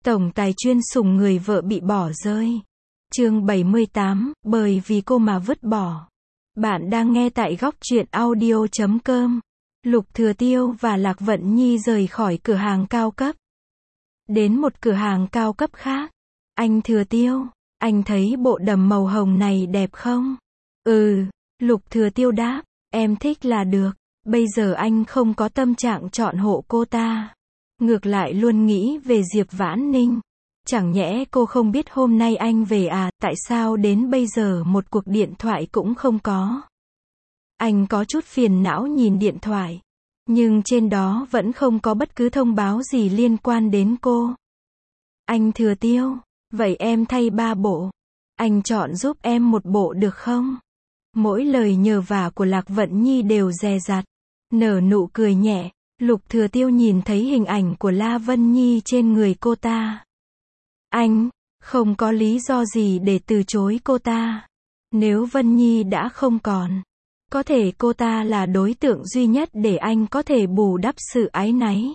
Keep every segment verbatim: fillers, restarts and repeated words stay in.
Tổng tài chuyên sủng người vợ bị bỏ rơi. Chương bảy mươi tám, bởi vì cô mà vứt bỏ. Bạn đang nghe tại góc truyện audio chấm com. Lục Thừa Tiêu và Lạc Vận Nhi rời khỏi cửa hàng cao cấp. Đến một cửa hàng cao cấp khác. Anh Thừa Tiêu, anh thấy bộ đầm màu hồng này đẹp không? Ừ, Lục Thừa Tiêu đáp, em thích là được. Bây giờ anh không có tâm trạng chọn hộ cô ta. Ngược lại luôn nghĩ về Diệp Vãn Ninh. Chẳng nhẽ cô không biết hôm nay anh về à, tại sao đến bây giờ một cuộc điện thoại cũng không có. Anh có chút phiền não nhìn điện thoại. Nhưng trên đó vẫn không có bất cứ thông báo gì liên quan đến cô. Anh Thừa Tiêu, vậy em thay ba bộ. Anh chọn giúp em một bộ được không? Mỗi lời nhờ vả của Lạc Vận Nhi đều dè dặt. Nở nụ cười nhẹ. Lục Thừa Tiêu nhìn thấy hình ảnh của La Vân Nhi trên người cô ta. Anh, không có lý do gì để từ chối cô ta. Nếu Vân Nhi đã không còn, có thể cô ta là đối tượng duy nhất để anh có thể bù đắp sự áy náy.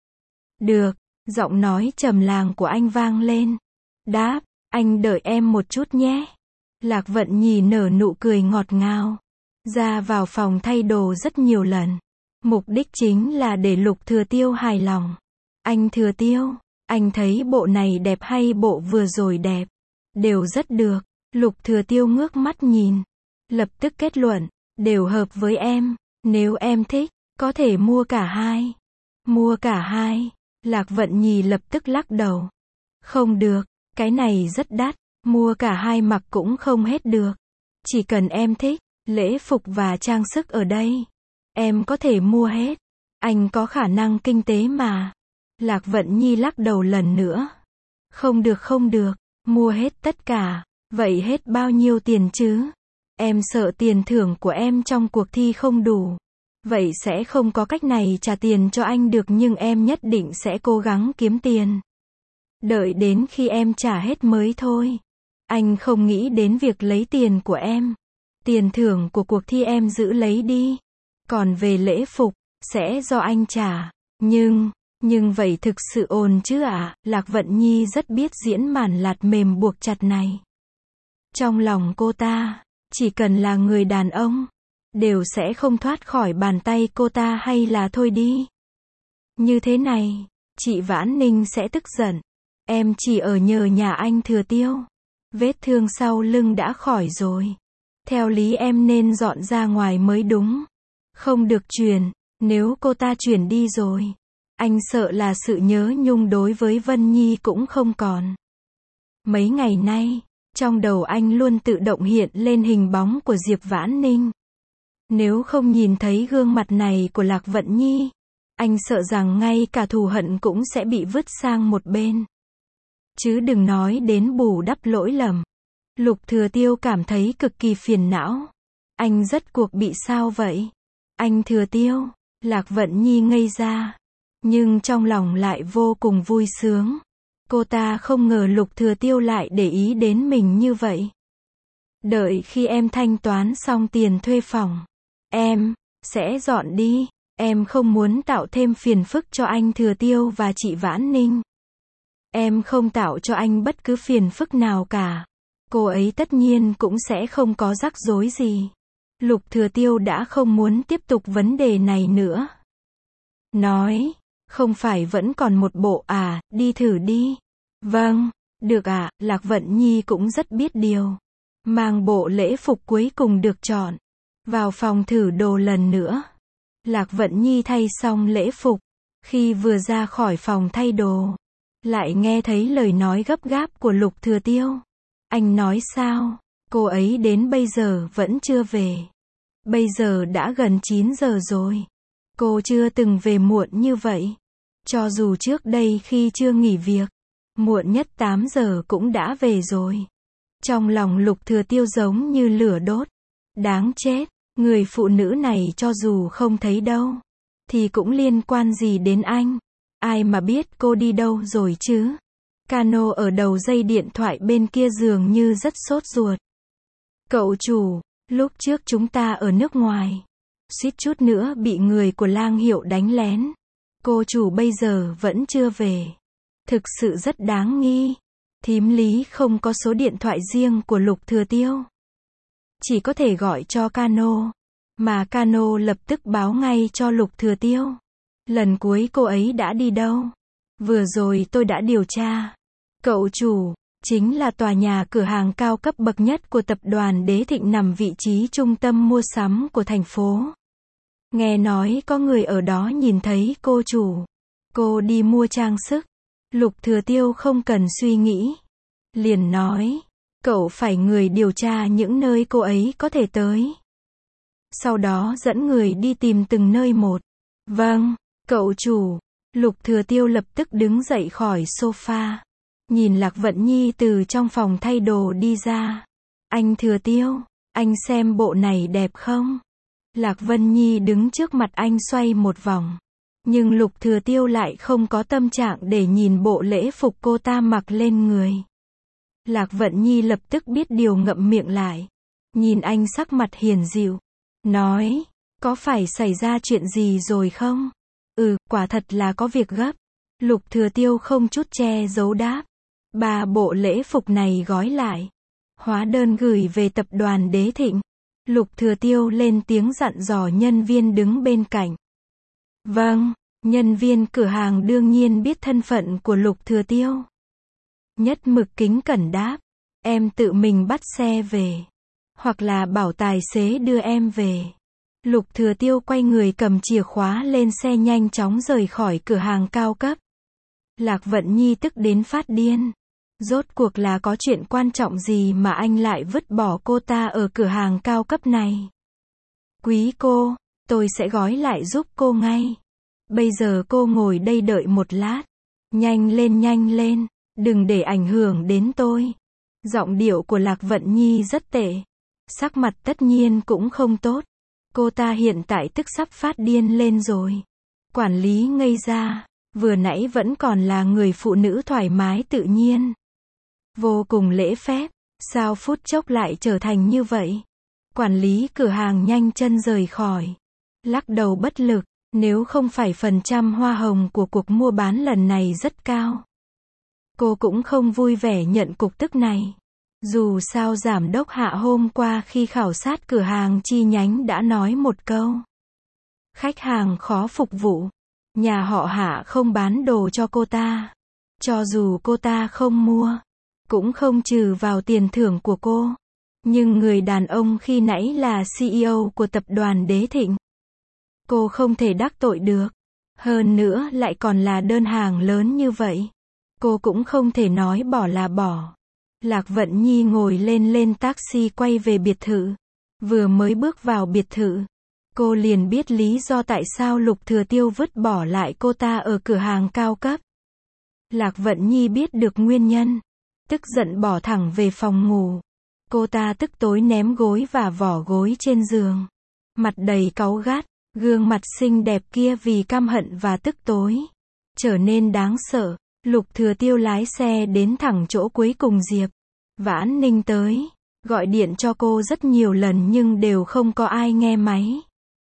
Được, giọng nói trầm làng của anh vang lên. Đáp, anh đợi em một chút nhé. Lạc Vận Nhi nở nụ cười ngọt ngào. Ra vào phòng thay đồ rất nhiều lần. Mục đích chính là để Lục Thừa Tiêu hài lòng. Anh Thừa Tiêu, anh thấy bộ này đẹp hay bộ vừa rồi đẹp? Đều rất được. Lục Thừa Tiêu ngước mắt nhìn. Lập tức kết luận, đều hợp với em. Nếu em thích, có thể mua cả hai. Mua cả hai. Lạc Vận Nhi lập tức lắc đầu. Không được, cái này rất đắt. Mua cả hai mặc cũng không hết được. Chỉ cần em thích, lễ phục và trang sức ở đây. Em có thể mua hết. Anh có khả năng kinh tế mà. Lạc Vận Nhi lắc đầu lần nữa. Không được không được. Mua hết tất cả. Vậy hết bao nhiêu tiền chứ? Em sợ tiền thưởng của em trong cuộc thi không đủ. Vậy sẽ không có cách này trả tiền cho anh được, nhưng em nhất định sẽ cố gắng kiếm tiền. Đợi đến khi em trả hết mới thôi. Anh không nghĩ đến việc lấy tiền của em. Tiền thưởng của cuộc thi em giữ lấy đi. Còn về lễ phục, sẽ do anh trả. Nhưng, nhưng vậy thực sự ổn chứ ạ? À? Lạc Vận Nhi rất biết diễn màn lạt mềm buộc chặt này. Trong lòng cô ta, chỉ cần là người đàn ông, đều sẽ không thoát khỏi bàn tay cô ta, hay là thôi đi. Như thế này, chị Vãn Ninh sẽ tức giận. Em chỉ ở nhờ nhà anh Thừa Tiêu. Vết thương sau lưng đã khỏi rồi. Theo lý em nên dọn ra ngoài mới đúng. Không được chuyển, nếu cô ta chuyển đi rồi, anh sợ là sự nhớ nhung đối với Vân Nhi cũng không còn. Mấy ngày nay, trong đầu anh luôn tự động hiện lên hình bóng của Diệp Vãn Ninh. Nếu không nhìn thấy gương mặt này của Lạc Vận Nhi, anh sợ rằng ngay cả thù hận cũng sẽ bị vứt sang một bên. Chứ đừng nói đến bù đắp lỗi lầm. Lục Thừa Tiêu cảm thấy cực kỳ phiền não. Anh rất cuộc bị sao vậy? Anh Thừa Tiêu, Lạc Vận Nhi ngây ra. Nhưng trong lòng lại vô cùng vui sướng. Cô ta không ngờ Lục Thừa Tiêu lại để ý đến mình như vậy. Đợi khi em thanh toán xong tiền thuê phòng, em sẽ dọn đi. Em không muốn tạo thêm phiền phức cho anh Thừa Tiêu và chị Vãn Ninh. Em không tạo cho anh bất cứ phiền phức nào cả. Cô ấy tất nhiên cũng sẽ không có rắc rối gì. Lục Thừa Tiêu đã không muốn tiếp tục vấn đề này nữa. Nói, không phải vẫn còn một bộ à, đi thử đi. Vâng, được ạ, à, Lạc Vận Nhi cũng rất biết điều. Mang bộ lễ phục cuối cùng được chọn. Vào phòng thử đồ lần nữa. Lạc Vận Nhi thay xong lễ phục. Khi vừa ra khỏi phòng thay đồ, lại nghe thấy lời nói gấp gáp của Lục Thừa Tiêu. Anh nói sao? Cô ấy đến bây giờ vẫn chưa về. Bây giờ đã gần chín giờ rồi. Cô chưa từng về muộn như vậy. Cho dù trước đây khi chưa nghỉ việc, muộn nhất tám giờ cũng đã về rồi. Trong lòng Lục Thừa Tiêu giống như lửa đốt. Đáng chết, người phụ nữ này cho dù không thấy đâu, thì cũng liên quan gì đến anh? Ai mà biết cô đi đâu rồi chứ? Cano ở đầu dây điện thoại bên kia dường như rất sốt ruột. Cậu chủ, lúc trước chúng ta ở nước ngoài, suýt chút nữa bị người của Lang Hiệu đánh lén. Cô chủ bây giờ vẫn chưa về. Thực sự rất đáng nghi. Thím Lý không có số điện thoại riêng của Lục Thừa Tiêu. Chỉ có thể gọi cho Cano. Mà Cano lập tức báo ngay cho Lục Thừa Tiêu. Lần cuối cô ấy đã đi đâu? Vừa rồi tôi đã điều tra. Cậu chủ, chính là tòa nhà cửa hàng cao cấp bậc nhất của tập đoàn Đế Thịnh nằm vị trí trung tâm mua sắm của thành phố. Nghe nói có người ở đó nhìn thấy cô chủ. Cô đi mua trang sức. Lục Thừa Tiêu không cần suy nghĩ. Liền nói, cậu phải người điều tra những nơi cô ấy có thể tới. Sau đó dẫn người đi tìm từng nơi một. Vâng, cậu chủ. Lục Thừa Tiêu lập tức đứng dậy khỏi sofa. Nhìn Lạc Vận Nhi từ trong phòng thay đồ đi ra. Anh Thừa Tiêu, anh xem bộ này đẹp không? Lạc Vân Nhi đứng trước mặt anh xoay một vòng. Nhưng Lục Thừa Tiêu lại không có tâm trạng để nhìn bộ lễ phục cô ta mặc lên người. Lạc Vận Nhi lập tức biết điều ngậm miệng lại. Nhìn anh sắc mặt hiền dịu. Nói, có phải xảy ra chuyện gì rồi không? Ừ, quả thật là có việc gấp. Lục Thừa Tiêu không chút che giấu đáp. Ba bộ lễ phục này gói lại. Hóa đơn gửi về tập đoàn Đế Thịnh. Lục Thừa Tiêu lên tiếng dặn dò nhân viên đứng bên cạnh. Vâng, nhân viên cửa hàng đương nhiên biết thân phận của Lục Thừa Tiêu. Nhất mực kính cẩn đáp. Em tự mình bắt xe về. Hoặc là bảo tài xế đưa em về. Lục Thừa Tiêu quay người cầm chìa khóa lên xe nhanh chóng rời khỏi cửa hàng cao cấp. Lạc Vận Nhi tức đến phát điên. Rốt cuộc là có chuyện quan trọng gì mà anh lại vứt bỏ cô ta ở cửa hàng cao cấp này? Quý cô, tôi sẽ gói lại giúp cô ngay. Bây giờ cô ngồi đây đợi một lát. Nhanh lên nhanh lên, đừng để ảnh hưởng đến tôi. Giọng điệu của Lạc Vận Nhi rất tệ. Sắc mặt tất nhiên cũng không tốt. Cô ta hiện tại tức sắp phát điên lên rồi. Quản lý ngây ra, vừa nãy vẫn còn là người phụ nữ thoải mái tự nhiên. Vô cùng lễ phép, sao phút chốc lại trở thành như vậy? Quản lý cửa hàng nhanh chân rời khỏi. Lắc đầu bất lực, nếu không phải phần trăm hoa hồng của cuộc mua bán lần này rất cao. Cô cũng không vui vẻ nhận cục tức này. Dù sao giám đốc Hạ hôm qua khi khảo sát cửa hàng chi nhánh đã nói một câu. Khách hàng khó phục vụ. Nhà họ Hạ không bán đồ cho cô ta. Cho dù cô ta không mua, cũng không trừ vào tiền thưởng của cô. Nhưng người đàn ông khi nãy là xê e ô của tập đoàn Đế Thịnh. Cô không thể đắc tội được. Hơn nữa lại còn là đơn hàng lớn như vậy. Cô cũng không thể nói bỏ là bỏ. Lạc Vận Nhi ngồi lên lên taxi quay về biệt thự. Vừa mới bước vào biệt thự, cô liền biết lý do tại sao Lục Thừa Tiêu vứt bỏ lại cô ta ở cửa hàng cao cấp. Lạc Vận Nhi biết được nguyên nhân. Tức giận bỏ thẳng về phòng ngủ. Cô ta tức tối ném gối và vỏ gối trên giường. Mặt đầy cáu gắt, gương mặt xinh đẹp kia vì căm hận và tức tối trở nên đáng sợ. Lục Thừa Tiêu lái xe đến thẳng chỗ cuối cùng Diệp Vãn Ninh tới. Gọi điện cho cô rất nhiều lần nhưng đều không có ai nghe máy.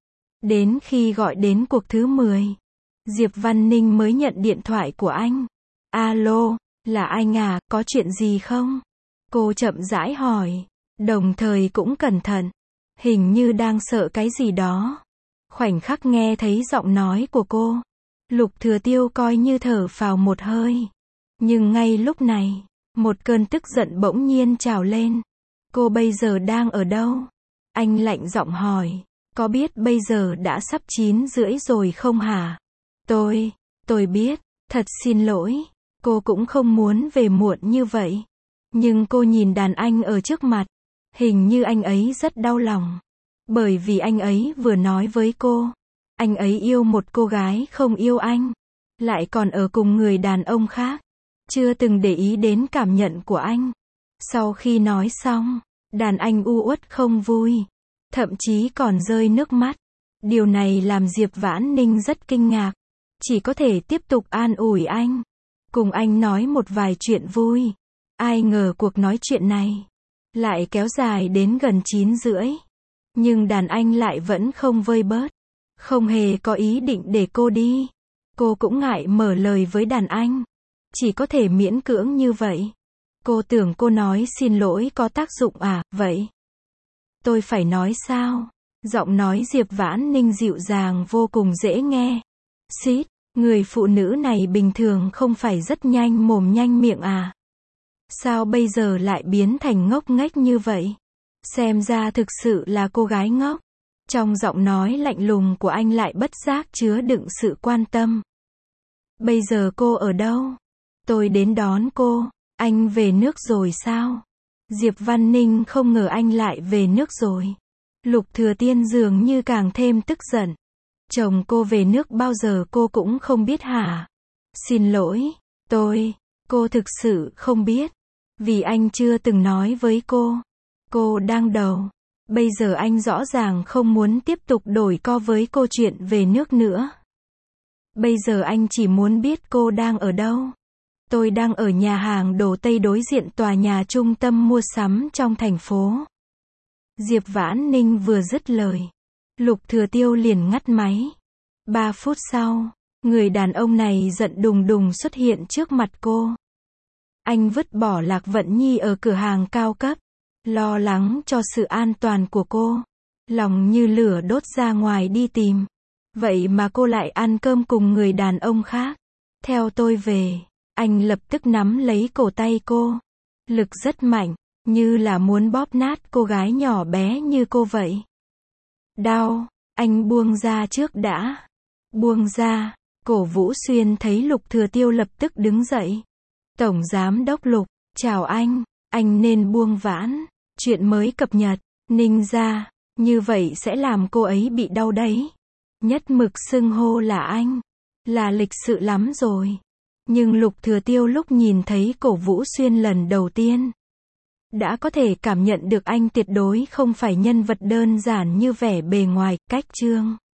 Đến khi gọi đến cuộc thứ mười, Diệp Văn Ninh mới nhận điện thoại của anh. Alo, là anh à, có chuyện gì không? Cô chậm rãi hỏi, đồng thời cũng cẩn thận. Hình như đang sợ cái gì đó. Khoảnh khắc nghe thấy giọng nói của cô, Lục Thừa Tiêu coi như thở phào một hơi. Nhưng ngay lúc này, một cơn tức giận bỗng nhiên trào lên. Cô bây giờ đang ở đâu? Anh lạnh giọng hỏi, có biết bây giờ đã sắp chín rưỡi rồi không hả? Tôi, tôi biết, thật xin lỗi. Cô cũng không muốn về muộn như vậy. Nhưng cô nhìn đàn anh ở trước mặt. Hình như anh ấy rất đau lòng. Bởi vì anh ấy vừa nói với cô. Anh ấy yêu một cô gái không yêu anh. Lại còn ở cùng người đàn ông khác. Chưa từng để ý đến cảm nhận của anh. Sau khi nói xong, đàn anh u uất không vui. Thậm chí còn rơi nước mắt. Điều này làm Diệp Vãn Ninh rất kinh ngạc. Chỉ có thể tiếp tục an ủi anh. Cùng anh nói một vài chuyện vui. Ai ngờ cuộc nói chuyện này lại kéo dài đến gần chín rưỡi. Nhưng đàn anh lại vẫn không vơi bớt. Không hề có ý định để cô đi. Cô cũng ngại mở lời với đàn anh. chỉ có thể miễn cưỡng như vậy. Cô tưởng cô nói xin lỗi có tác dụng à, vậy? Tôi phải nói sao? Giọng nói Diệp Vãn Ninh dịu dàng vô cùng dễ nghe. Xít, người phụ nữ này bình thường không phải rất nhanh mồm nhanh miệng à? Sao bây giờ lại biến thành ngốc nghếch như vậy? Xem ra thực sự là cô gái ngốc. Trong giọng nói lạnh lùng của anh lại bất giác chứa đựng sự quan tâm. Bây giờ cô ở đâu? Tôi đến đón cô. Anh về nước rồi sao? Diệp Văn Ninh không ngờ anh lại về nước rồi. Lục Thừa Tiên dường như càng thêm tức giận. Chồng cô về nước bao giờ cô cũng không biết hả? Xin lỗi, tôi, cô thực sự không biết. Vì anh chưa từng nói với cô. Cô đang đầu. Bây giờ anh rõ ràng không muốn tiếp tục đổi co với cô chuyện về nước nữa. Bây giờ anh chỉ muốn biết cô đang ở đâu. Tôi đang ở nhà hàng đồ Tây đối diện tòa nhà trung tâm mua sắm trong thành phố. Diệp Vãn Ninh vừa dứt lời. Lục Thừa Tiêu liền ngắt máy. Ba phút sau, người đàn ông này giận đùng đùng xuất hiện trước mặt cô. Anh vứt bỏ Lạc Vận Nhi ở cửa hàng cao cấp. Lo lắng cho sự an toàn của cô. Lòng như lửa đốt ra ngoài đi tìm. Vậy mà cô lại ăn cơm cùng người đàn ông khác. Theo tôi về. Anh lập tức nắm lấy cổ tay cô. Lực rất mạnh, như là muốn bóp nát cô gái nhỏ bé như cô vậy. Đau, anh buông ra trước đã. Buông ra, Cổ Vũ Xuyên thấy Lục Thừa Tiêu lập tức đứng dậy. Tổng Giám đốc Lục, chào anh, anh nên buông Vãn. Chuyện mới cập nhật, Ninh ra, như vậy sẽ làm cô ấy bị đau đấy. Nhất mực xưng hô là anh, là lịch sự lắm rồi. Nhưng Lục Thừa Tiêu lúc nhìn thấy Cổ Vũ Xuyên lần đầu tiên, đã có thể cảm nhận được anh tuyệt đối không phải nhân vật đơn giản như vẻ bề ngoài. Cách chương